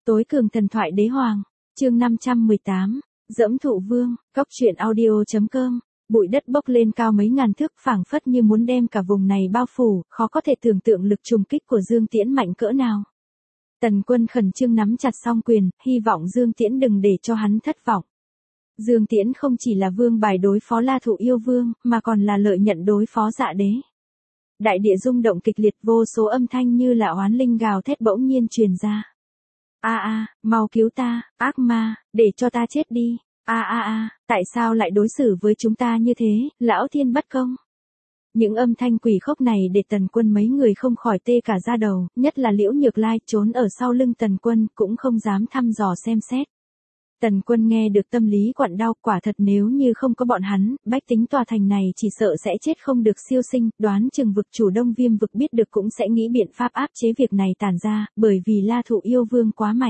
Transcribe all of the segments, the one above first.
Tối cường thần thoại đế hoàng, chương 518, Dẫm thụ vương, Cóc truyện audio.com. Bụi đất bốc lên cao mấy ngàn thước, phảng phất như muốn đem cả vùng này bao phủ, khó có thể tưởng tượng lực trùng kích của Dương Tiễn mạnh cỡ nào. Tần Quân khẩn trương nắm chặt song quyền, hy vọng Dương Tiễn đừng để cho hắn thất vọng. Dương Tiễn không chỉ là vương bài đối phó La Thụ Yêu Vương, mà còn là lợi nhận đối phó Dạ Đế. Đại địa rung động kịch liệt, vô số âm thanh như là oán linh gào thét bỗng nhiên truyền ra. Mau cứu ta, ác ma, để cho ta chết đi. Tại sao lại đối xử với chúng ta như thế, lão thiên bất công. Những âm thanh quỷ khốc này để Tần Quân mấy người không khỏi tê cả da đầu, nhất là Liễu Nhược Lai trốn ở sau lưng Tần Quân cũng không dám thăm dò xem xét. Tần Quân nghe được tâm lý quặn đau, quả thật nếu như không có bọn hắn, bách tính tòa thành này chỉ sợ sẽ chết không được siêu sinh, đoán chừng vực chủ Đông Viêm vực biết được cũng sẽ nghĩ biện pháp áp chế việc này tàn ra, bởi vì La Thụ Yêu Vương quá mạnh.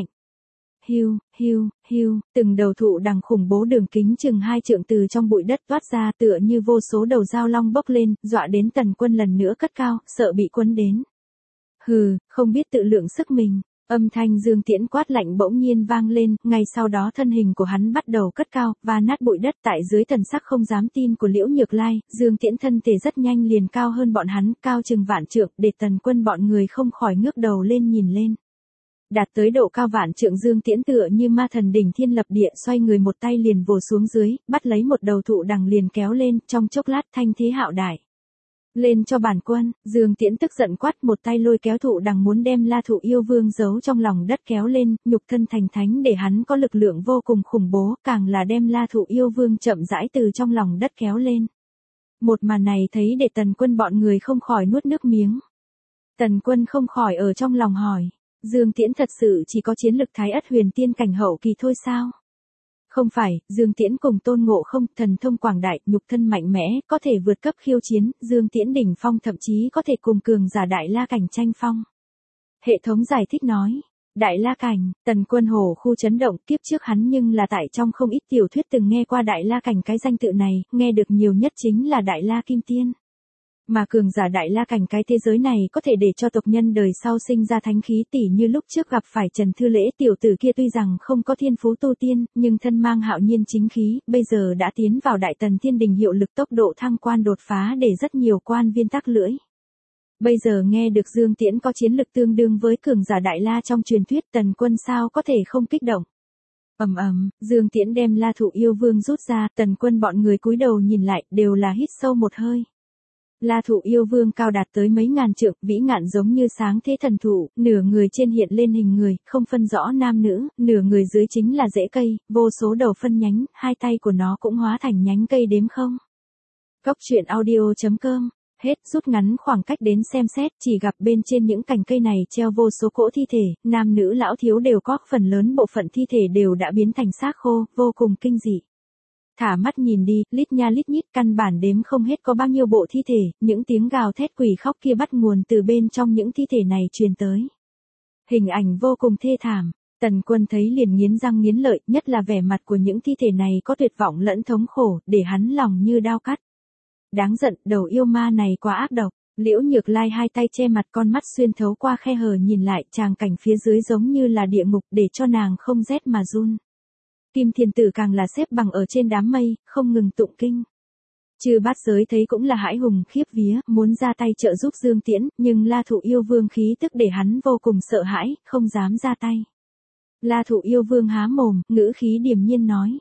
Hiu, từng đầu thụ đằng khủng bố đường kính chừng 2 trượng từ trong bụi đất toát ra tựa như vô số đầu dao long bốc lên, dọa đến Tần Quân lần nữa cất cao, sợ bị quấn đến. Hừ, không biết tự lượng sức mình. Âm thanh Dương Tiễn quát lạnh bỗng nhiên vang lên, ngay sau đó thân hình của hắn bắt đầu cất cao, và nát bụi đất tại dưới thần sắc không dám tin của Liễu Nhược Lai, Dương Tiễn thân thể rất nhanh liền cao hơn bọn hắn, cao chừng vạn trượng, để Tần Quân bọn người không khỏi ngước đầu lên nhìn lên. Đạt tới độ cao vạn trượng Dương Tiễn tựa như ma thần đỉnh thiên lập địa, xoay người một tay liền vồ xuống dưới, bắt lấy một đầu thụ đằng liền kéo lên, trong chốc lát thanh thế hạo đại. Lên cho bản quân, Dương Tiễn tức giận quát, một tay lôi kéo thụ đằng muốn đem La Thụ Yêu Vương giấu trong lòng đất kéo lên, nhục thân thành thánh để hắn có lực lượng vô cùng khủng bố, càng là đem La Thụ Yêu Vương chậm rãi từ trong lòng đất kéo lên. Một màn này thấy để Tần Quân bọn người không khỏi nuốt nước miếng. Tần Quân không khỏi ở trong lòng hỏi, Dương Tiễn thật sự chỉ có chiến lực Thái Ất Huyền Tiên cảnh hậu kỳ thôi sao? Không phải, Dương Tiễn cùng Tôn Ngộ Không, thần thông quảng đại, nhục thân mạnh mẽ, có thể vượt cấp khiêu chiến, Dương Tiễn đỉnh phong thậm chí có thể cùng cường giả Đại La cảnh tranh phong. Hệ thống giải thích nói, Đại La cảnh, Tần Quân hổ khu chấn động, kiếp trước hắn nhưng là tại trong không ít tiểu thuyết từng nghe qua Đại La cảnh cái danh tự này, nghe được nhiều nhất chính là Đại La Kim Tiên. Mà cường giả Đại La cảnh cái thế giới này có thể để cho tộc nhân đời sau sinh ra thánh khí, tỉ như lúc trước gặp phải Trần Thư Lễ tiểu tử kia tuy rằng không có thiên phú tu tiên, nhưng thân mang hạo nhiên chính khí, bây giờ đã tiến vào Đại Tần Thiên Đình hiệu lực, tốc độ thăng quan đột phá để rất nhiều quan viên tắc lưỡi. Bây giờ nghe được Dương Tiễn có chiến lực tương đương với cường giả Đại La trong truyền thuyết, Tần Quân sao có thể không kích động. Dương Tiễn đem La Thụ Yêu Vương rút ra, Tần Quân bọn người cúi đầu nhìn lại, đều là hít sâu một hơi. La Thụ Yêu Vương cao đạt tới mấy ngàn trượng, vĩ ngạn giống như sáng thế thần thụ, nửa người trên hiện lên hình người, không phân rõ nam nữ, nửa người dưới chính là rễ cây, vô số đầu phân nhánh, hai tay của nó cũng hóa thành nhánh cây đếm không. Cóc truyện audio.com. Hết, rút ngắn khoảng cách đến xem xét, chỉ gặp bên trên những cành cây này treo vô số cỗ thi thể, nam nữ lão thiếu đều có, phần lớn bộ phận thi thể đều đã biến thành xác khô, vô cùng kinh dị. Thả mắt nhìn đi, lít nha lít nhít, căn bản đếm không hết có bao nhiêu bộ thi thể, những tiếng gào thét quỷ khóc kia bắt nguồn từ bên trong những thi thể này truyền tới. Hình ảnh vô cùng thê thảm, Tần Quân thấy liền nghiến răng nghiến lợi, nhất là vẻ mặt của những thi thể này có tuyệt vọng lẫn thống khổ, để hắn lòng như đao cắt. Đáng giận, đầu yêu ma này quá ác độc. Liễu Nhược Lai hai tay che mặt, con mắt xuyên thấu qua khe hở nhìn lại, tràng cảnh phía dưới giống như là địa ngục, để cho nàng không rét mà run. Kim Thiên Tử càng là xếp bằng ở trên đám mây, không ngừng tụng kinh. Chư bát giới thấy cũng là hãi hùng khiếp vía, muốn ra tay trợ giúp Dương Tiễn, nhưng La Thụ Yêu Vương khí tức để hắn vô cùng sợ hãi, không dám ra tay. La Thụ Yêu Vương há mồm, ngữ khí điềm nhiên nói.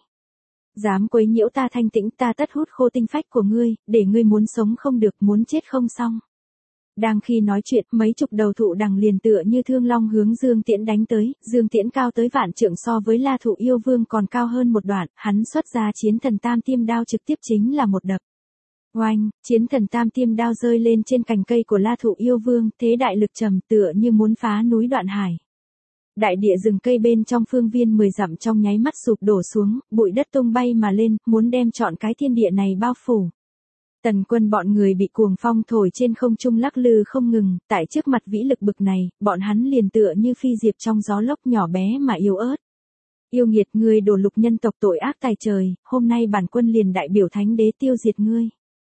Dám quấy nhiễu ta thanh tĩnh, ta tất hút khô tinh phách của ngươi, để ngươi muốn sống không được, muốn chết không xong. Đang khi nói chuyện, mấy chục đầu thụ đằng liền tựa như thương long hướng Dương Tiễn đánh tới, Dương Tiễn cao tới vạn trượng, so với La Thụ Yêu Vương còn cao hơn một đoạn, hắn xuất ra chiến thần tam tiêm đao trực tiếp chính là một đập. Oanh, chiến thần tam tiêm đao rơi lên trên cành cây của La Thụ Yêu Vương, thế đại lực trầm tựa như muốn phá núi đoạn hải. Đại địa rừng cây bên trong phương viên 10 dặm trong nháy mắt sụp đổ xuống, bụi đất tung bay mà lên, muốn đem trọn cái thiên địa này bao phủ. Tần Quân bọn người bị cuồng phong thổi trên không trung lắc lư không ngừng, tại trước mặt vĩ lực bực này, bọn hắn liền tựa như phi diệp trong gió lốc, nhỏ bé mà yếu ớt. Yêu nghiệt, ngươi đổ lục nhân tộc tội ác tài trời, hôm nay bản quân liền đại biểu thánh đế tiêu diệt ngươi.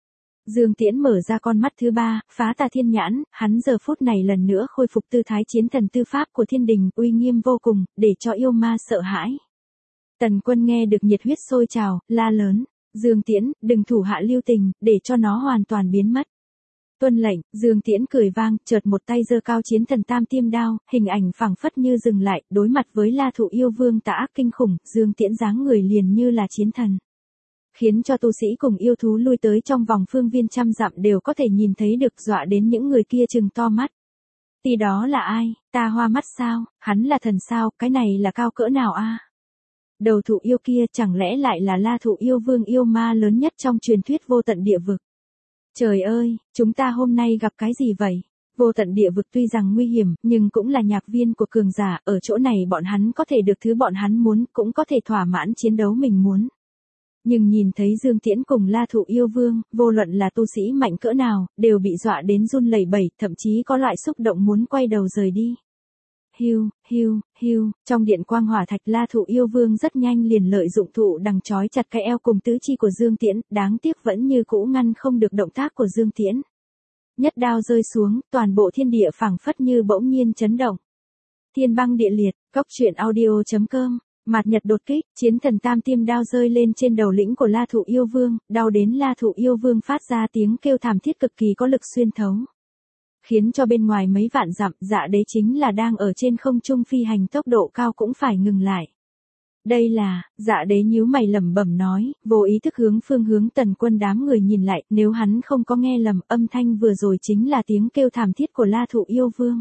Dương Tiễn mở ra con mắt thứ ba, phá tà thiên nhãn, hắn giờ phút này lần nữa khôi phục tư thái chiến thần tư pháp của thiên đình, uy nghiêm vô cùng, để cho yêu ma sợ hãi. Tần Quân nghe được nhiệt huyết sôi trào, la lớn, Dương Tiễn, đừng thủ hạ lưu tình, để cho nó hoàn toàn biến mất. Tuân lệnh, Dương Tiễn cười vang, chợt một tay giơ cao chiến thần tam tiêm đao, hình ảnh phẳng phất như dừng lại, đối mặt với La Thụ yêu vương tà ác kinh khủng, Dương Tiễn dáng người liền như là chiến thần. Khiến cho tu sĩ cùng yêu thú lui tới trong vòng phương viên trăm dặm đều có thể nhìn thấy được, dọa đến những người kia trừng to mắt. Thì đó là ai, ta hoa mắt sao, hắn là thần sao, cái này là cao cỡ nào a? Đầu thụ yêu kia chẳng lẽ lại là La Thụ yêu vương yêu ma lớn nhất trong truyền thuyết vô tận địa vực. Trời ơi, chúng ta hôm nay gặp cái gì vậy? Vô tận địa vực tuy rằng nguy hiểm, nhưng cũng là nhạc viên của cường giả, ở chỗ này bọn hắn có thể được thứ bọn hắn muốn, cũng có thể thỏa mãn chiến đấu mình muốn. Nhưng nhìn thấy Dương Tiễn cùng La Thụ yêu vương, vô luận là tu sĩ mạnh cỡ nào, đều bị dọa đến run lẩy bẩy, thậm chí có loại xúc động muốn quay đầu rời đi. Hiu, hiu, hiu, trong điện quang hỏa thạch La Thụ yêu vương rất nhanh liền lợi dụng thụ đằng trói chặt cái eo cùng tứ chi của Dương Tiễn, đáng tiếc vẫn như cũ ngăn không được động tác của Dương Tiễn. Nhất đao rơi xuống, toàn bộ thiên địa phảng phất như bỗng nhiên chấn động. Thiên băng địa liệt, góc truyện audio.com. Mạt nhật đột kích, chiến thần tam tiêm đao rơi lên trên đầu lĩnh của La Thụ yêu vương, đau đến La Thụ yêu vương phát ra tiếng kêu thảm thiết cực kỳ có lực xuyên thấu. Khiến cho bên ngoài mấy vạn dặm, Dạ Đế chính là đang ở trên không trung phi hành tốc độ cao cũng phải ngừng lại. Đây là, Dạ Đế nhíu mày lẩm bẩm nói, vô ý thức hướng phương hướng Tần Quân đám người nhìn lại, nếu hắn không có nghe lầm, âm thanh vừa rồi chính là tiếng kêu thảm thiết của La Thụ yêu vương.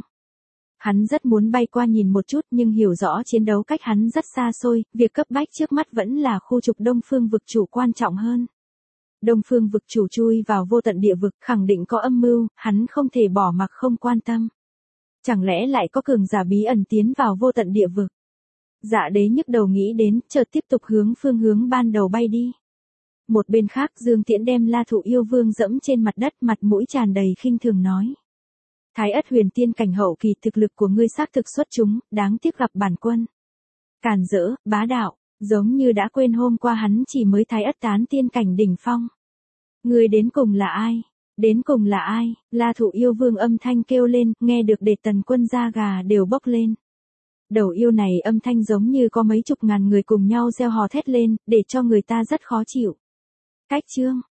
Hắn rất muốn bay qua nhìn một chút nhưng hiểu rõ chiến đấu cách hắn rất xa xôi, việc cấp bách trước mắt vẫn là khu trục Đông Phương vực chủ quan trọng hơn. Đông Phương vực chủ chui vào vô tận địa vực khẳng định có âm mưu, hắn không thể bỏ mặc không quan tâm. Chẳng lẽ lại có cường giả bí ẩn tiến vào vô tận địa vực? Dạ Đế nhức đầu nghĩ đến, chợt tiếp tục hướng phương hướng ban đầu bay đi. Một bên khác Dương Tiễn đem La Thụ yêu vương dẫm trên mặt đất, mặt mũi tràn đầy khinh thường nói. Thái ất huyền tiên cảnh hậu kỳ, thực lực của ngươi xác thực xuất chúng, đáng tiếc gặp bản quân. Càn rỡ, bá đạo, giống như đã quên hôm qua hắn chỉ mới thái ất tán tiên cảnh đỉnh phong. Ngươi đến cùng là ai? Đến cùng là ai? La Thụ yêu vương âm thanh kêu lên, nghe được để Tần Quân da gà đều bốc lên. Đầu yêu này âm thanh giống như có mấy chục ngàn người cùng nhau reo hò thét lên, để cho người ta rất khó chịu. Cách chương